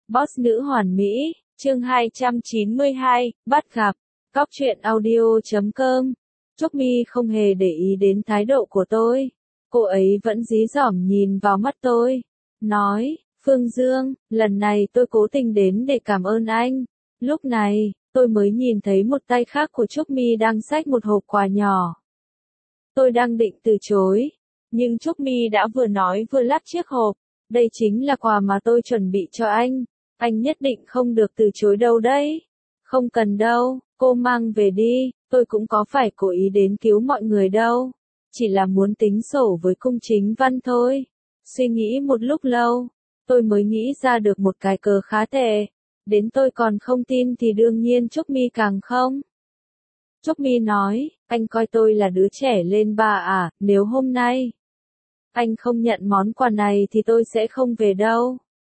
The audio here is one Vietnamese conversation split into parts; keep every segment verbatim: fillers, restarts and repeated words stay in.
Boss nữ hoàn mỹ, chương hai trăm chín mươi hai, bắt gặp. Cóc truyện audio chấm com. Trúc Mi không hề để ý đến thái độ của tôi. Cô ấy vẫn dí dỏm nhìn vào mắt tôi. Nói, Phương Dương, lần này tôi cố tình đến để cảm ơn anh. Lúc này, tôi mới nhìn thấy một tay khác của Trúc Mi đang xách một hộp quà nhỏ. Tôi đang định từ chối. Nhưng Trúc Mi đã vừa nói vừa lắp chiếc hộp. Đây chính là quà mà tôi chuẩn bị cho anh. Anh nhất định không được từ chối đâu đấy. Không cần đâu, cô mang về đi, tôi cũng có phải cố ý đến cứu mọi người đâu. Chỉ là muốn tính sổ với cung chính văn thôi. Suy nghĩ một lúc lâu, tôi mới nghĩ ra được một cái cớ khá tệ. Đến tôi còn không tin thì đương nhiên Trúc Mi càng không. Trúc Mi nói, anh coi tôi là đứa trẻ lên ba à, nếu hôm nay anh không nhận món quà này thì tôi sẽ không về đâu.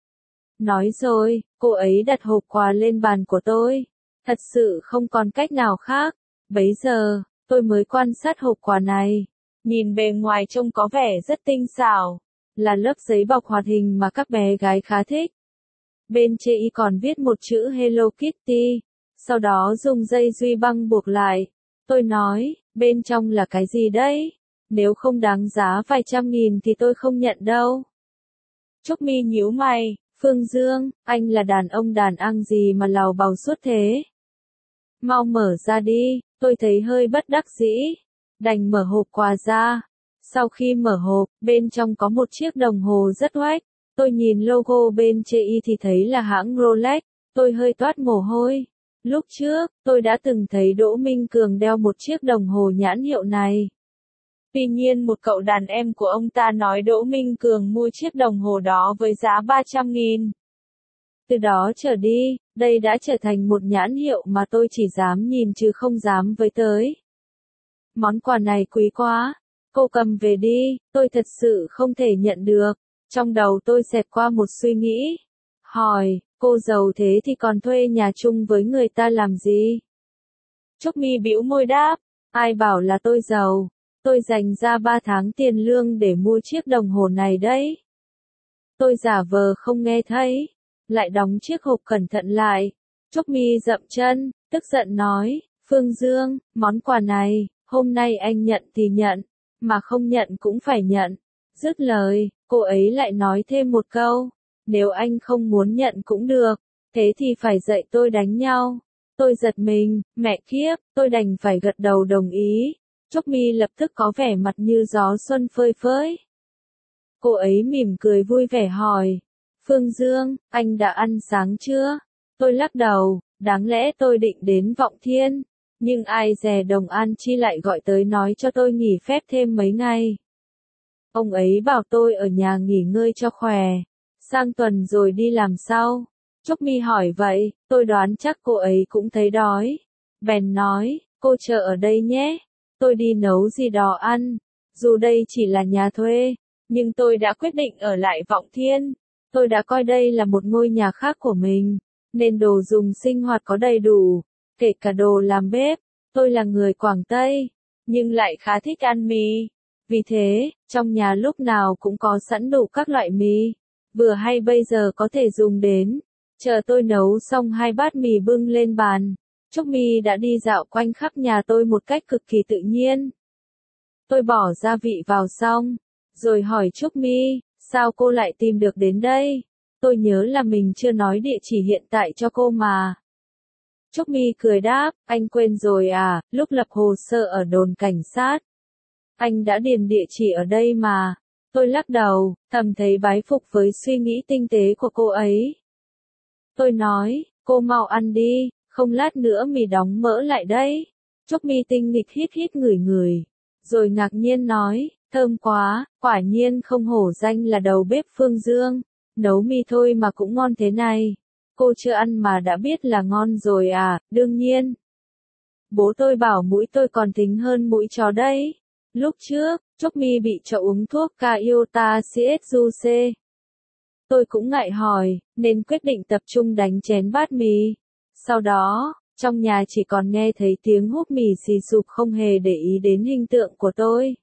Nói rồi, cô ấy đặt hộp quà lên bàn của tôi. Thật sự không còn cách nào khác. Bấy giờ, tôi mới quan sát hộp quà này. Nhìn bề ngoài trông có vẻ rất tinh xảo. Là lớp giấy bọc hoạt hình mà các bé gái khá thích. Bên trên y còn viết một chữ Hello Kitty. Sau đó dùng dây duy băng buộc lại. Tôi nói, bên trong là cái gì đấy? Nếu không đáng giá vài trăm nghìn thì tôi không nhận đâu. Trúc Mi nhíu mày, Phương Dương, anh là đàn ông đàn ăn gì mà làu bàu suốt thế? Mau mở ra đi, tôi thấy hơi bất đắc dĩ. Đành mở hộp quà ra. Sau khi mở hộp, bên trong có một chiếc đồng hồ rất oách. Tôi nhìn logo bên trên y thì thấy là hãng Rolex. Tôi hơi toát mồ hôi. Lúc trước, tôi đã từng thấy Đỗ Minh Cường đeo một chiếc đồng hồ nhãn hiệu này. Tuy nhiên một cậu đàn em của ông ta nói Đỗ Minh Cường mua chiếc đồng hồ đó với giá ba trăm nghìn. Từ đó trở đi, đây đã trở thành một nhãn hiệu mà tôi chỉ dám nhìn chứ không dám với tới. Món quà này quý quá. Cô cầm về đi, tôi thật sự không thể nhận được. Trong đầu tôi xẹt qua một suy nghĩ. Hỏi, cô giàu thế thì còn thuê nhà chung với người ta làm gì? Trúc Mi bĩu môi đáp, ai bảo là tôi giàu. Tôi dành ra ba tháng tiền lương để mua chiếc đồng hồ này đấy. Tôi giả vờ không nghe thấy, lại đóng chiếc hộp cẩn thận lại. Trúc Mi dậm chân, tức giận nói, Phương Dương, món quà này, hôm nay anh nhận thì nhận, mà không nhận cũng phải nhận. Dứt lời, cô ấy lại nói thêm một câu, nếu anh không muốn nhận cũng được, thế thì phải dạy tôi đánh nhau. Tôi giật mình, mẹ kiếp, tôi đành phải gật đầu đồng ý. Trúc Mi lập tức có vẻ mặt như gió xuân phơi phới. Cô ấy mỉm cười vui vẻ hỏi, Phương Dương, anh đã ăn sáng chưa? Tôi lắc đầu, đáng lẽ tôi định đến Vọng Thiên, nhưng ai dè Đồng An Chi lại gọi tới nói cho tôi nghỉ phép thêm mấy ngày. Ông ấy bảo tôi ở nhà nghỉ ngơi cho khỏe, sang tuần rồi đi làm sau. Trúc Mi hỏi vậy, tôi đoán chắc cô ấy cũng thấy đói. Bèn nói, cô chờ ở đây nhé. Tôi đi nấu gì đó ăn. Dù đây chỉ là nhà thuê, nhưng tôi đã quyết định ở lại Vọng Thiên. Tôi đã coi đây là một ngôi nhà khác của mình, nên đồ dùng sinh hoạt có đầy đủ, kể cả đồ làm bếp. Tôi là người Quảng Tây, nhưng lại khá thích ăn mì. Vì thế, trong nhà lúc nào cũng có sẵn đủ các loại mì, vừa hay bây giờ có thể dùng đến. Chờ tôi nấu xong hai bát mì bưng lên bàn, Trúc Mi đã đi dạo quanh khắp nhà tôi một cách cực kỳ tự nhiên. Tôi bỏ gia vị vào xong, rồi hỏi Trúc Mi, sao cô lại tìm được đến đây? Tôi nhớ là mình chưa nói địa chỉ hiện tại cho cô mà. Trúc Mi cười đáp, anh quên rồi à, lúc lập hồ sơ ở đồn cảnh sát. Anh đã điền địa chỉ ở đây mà. Tôi lắc đầu, thầm thấy bái phục với suy nghĩ tinh tế của cô ấy. Tôi nói, cô mau ăn đi, không lát nữa mì đóng mỡ lại đấy. Trúc Mi tinh nghịch hít hít ngửi ngửi, rồi ngạc nhiên nói, thơm quá, quả nhiên không hổ danh là đầu bếp Phương Dương. Nấu mì thôi mà cũng ngon thế này. Cô chưa ăn mà đã biết là ngon rồi à, đương nhiên. Bố tôi bảo mũi tôi còn thính hơn mũi chó đấy. Lúc trước, Trúc Mi bị cho uống thuốc Cayota Sietsuce. Tôi cũng ngại hỏi, nên quyết định tập trung đánh chén bát mì. Sau đó, trong nhà chỉ còn nghe thấy tiếng húp mì xì sụp không hề để ý đến hình tượng của tôi.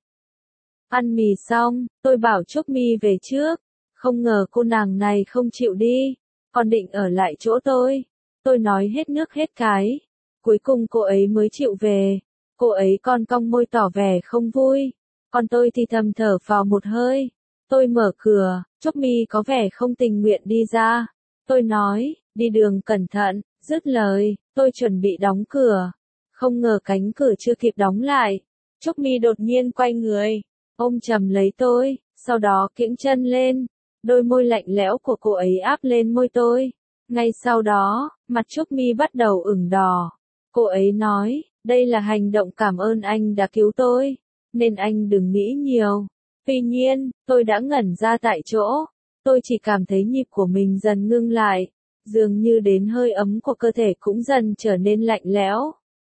Ăn mì xong, tôi bảo Trúc Mi về trước. Không ngờ cô nàng này không chịu đi. còn định ở lại chỗ tôi. Tôi nói hết nước hết cái. Cuối cùng cô ấy mới chịu về. Cô ấy còn cong môi tỏ vẻ không vui. Còn tôi thì thầm thở phào một hơi. Tôi mở cửa, Trúc Mi có vẻ không tình nguyện đi ra. Tôi nói, đi đường cẩn thận, dứt lời, tôi chuẩn bị đóng cửa. Không ngờ cánh cửa chưa kịp đóng lại. Trúc Mi đột nhiên quay người, ôm chầm lấy tôi, sau đó kiễng chân lên. Đôi môi lạnh lẽo của cô ấy áp lên môi tôi. Ngay sau đó, mặt Trúc Mi bắt đầu ửng đỏ. Cô ấy nói, đây là hành động cảm ơn anh đã cứu tôi, nên anh đừng nghĩ nhiều. Tuy nhiên, tôi đã ngẩn ra tại chỗ. Tôi chỉ cảm thấy nhịp của mình dần ngưng lại, dường như đến hơi ấm của cơ thể cũng dần trở nên lạnh lẽo.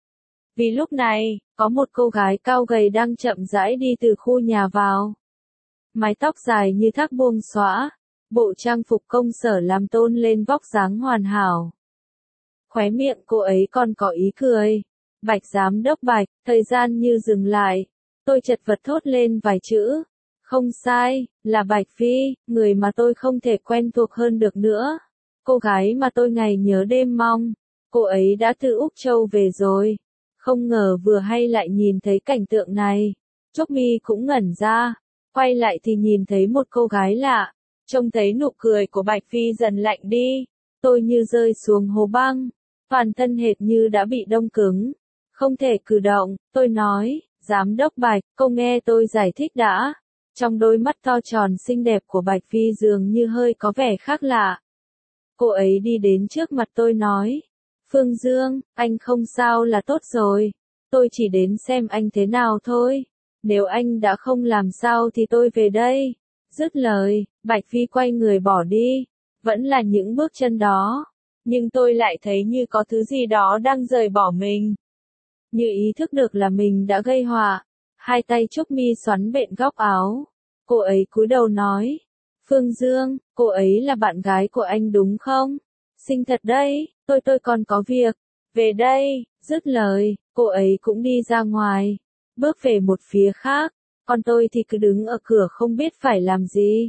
Vì lúc này, có một cô gái cao gầy đang chậm rãi đi từ khu nhà vào. Mái tóc dài như thác buông xõa, bộ trang phục công sở làm tôn lên vóc dáng hoàn hảo. Khóe miệng cô ấy còn có ý cười. Bạch giám đốc Bạch, thời gian như dừng lại. Tôi chật vật thốt lên vài chữ. Không sai, là Bạch Phi, người mà tôi không thể quen thuộc hơn được nữa. Cô gái mà tôi ngày nhớ đêm mong. Cô ấy đã từ Úc Châu về rồi. Không ngờ vừa hay lại nhìn thấy cảnh tượng này. Trúc Mi cũng ngẩn ra. Quay lại thì nhìn thấy một cô gái lạ. Trông thấy nụ cười của Bạch Phi dần lạnh đi. Tôi như rơi xuống hố băng. Toàn thân hệt như đã bị đông cứng. Không thể cử động, tôi nói, giám đốc Bạch, cô nghe tôi giải thích đã. Trong đôi mắt to tròn xinh đẹp của Bạch Phi dường như hơi có vẻ khác lạ. Cô ấy đi đến trước mặt tôi nói, Phương Dương, anh không sao là tốt rồi. Tôi chỉ đến xem anh thế nào thôi. Nếu anh đã không làm sao thì tôi về đây. Dứt lời, Bạch Phi quay người bỏ đi. Vẫn là những bước chân đó. Nhưng tôi lại thấy như có thứ gì đó đang rời bỏ mình. Như ý thức được là mình đã gây họa. Hai tay Trúc Mi xoắn bện góc áo. Cô ấy cúi đầu nói. Phương Dương, cô ấy là bạn gái của anh đúng không? Xinh thật đấy, tôi tôi còn có việc. Về đây, dứt lời, cô ấy cũng đi ra ngoài. Bước về một phía khác. Còn tôi thì cứ đứng ở cửa không biết phải làm gì.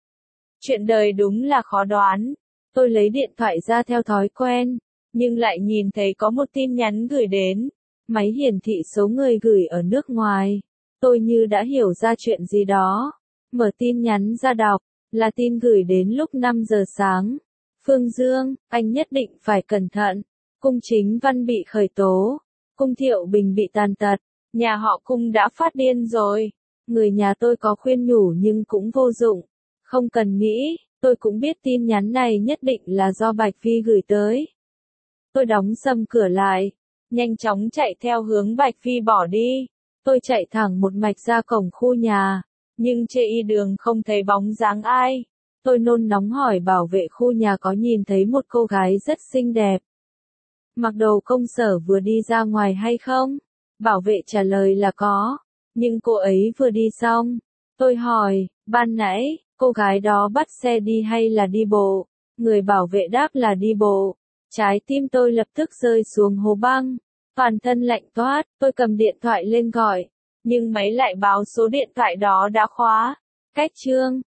Chuyện đời đúng là khó đoán. Tôi lấy điện thoại ra theo thói quen. Nhưng lại nhìn thấy có một tin nhắn gửi đến. Máy hiển thị số người gửi ở nước ngoài. Tôi như đã hiểu ra chuyện gì đó. Mở tin nhắn ra đọc. Là tin gửi đến lúc năm giờ sáng. Phương Dương, anh nhất định phải cẩn thận. Cung Chính Văn bị khởi tố. Cung Thiệu Bình bị tàn tật. Nhà họ Cung đã phát điên rồi. Người nhà tôi có khuyên nhủ nhưng cũng vô dụng. Không cần nghĩ, tôi cũng biết tin nhắn này nhất định là do Bạch Phi gửi tới. Tôi đóng sầm cửa lại. Nhanh chóng chạy theo hướng Bạch Phi bỏ đi. Tôi chạy thẳng một mạch ra cổng khu nhà. Nhưng trên y đường không thấy bóng dáng ai. Tôi nôn nóng hỏi bảo vệ khu nhà có nhìn thấy một cô gái rất xinh đẹp. Mặc đồ công sở vừa đi ra ngoài hay không? Bảo vệ trả lời là có. Nhưng cô ấy vừa đi xong. Tôi hỏi, ban nãy, cô gái đó bắt xe đi hay là đi bộ? Người bảo vệ đáp là đi bộ. Trái tim tôi lập tức rơi xuống hố băng. Toàn thân lạnh toát, tôi cầm điện thoại lên gọi. Nhưng máy lại báo số điện thoại đó đã khóa. Cách chương